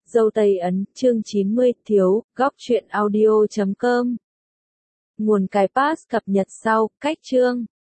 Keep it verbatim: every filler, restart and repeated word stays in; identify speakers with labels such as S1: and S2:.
S1: Dâu Tây Ấn, chương chín mươi, thiếu, góc truyện audio chấm com. Nguồn cài pass cập nhật sau, cách chương.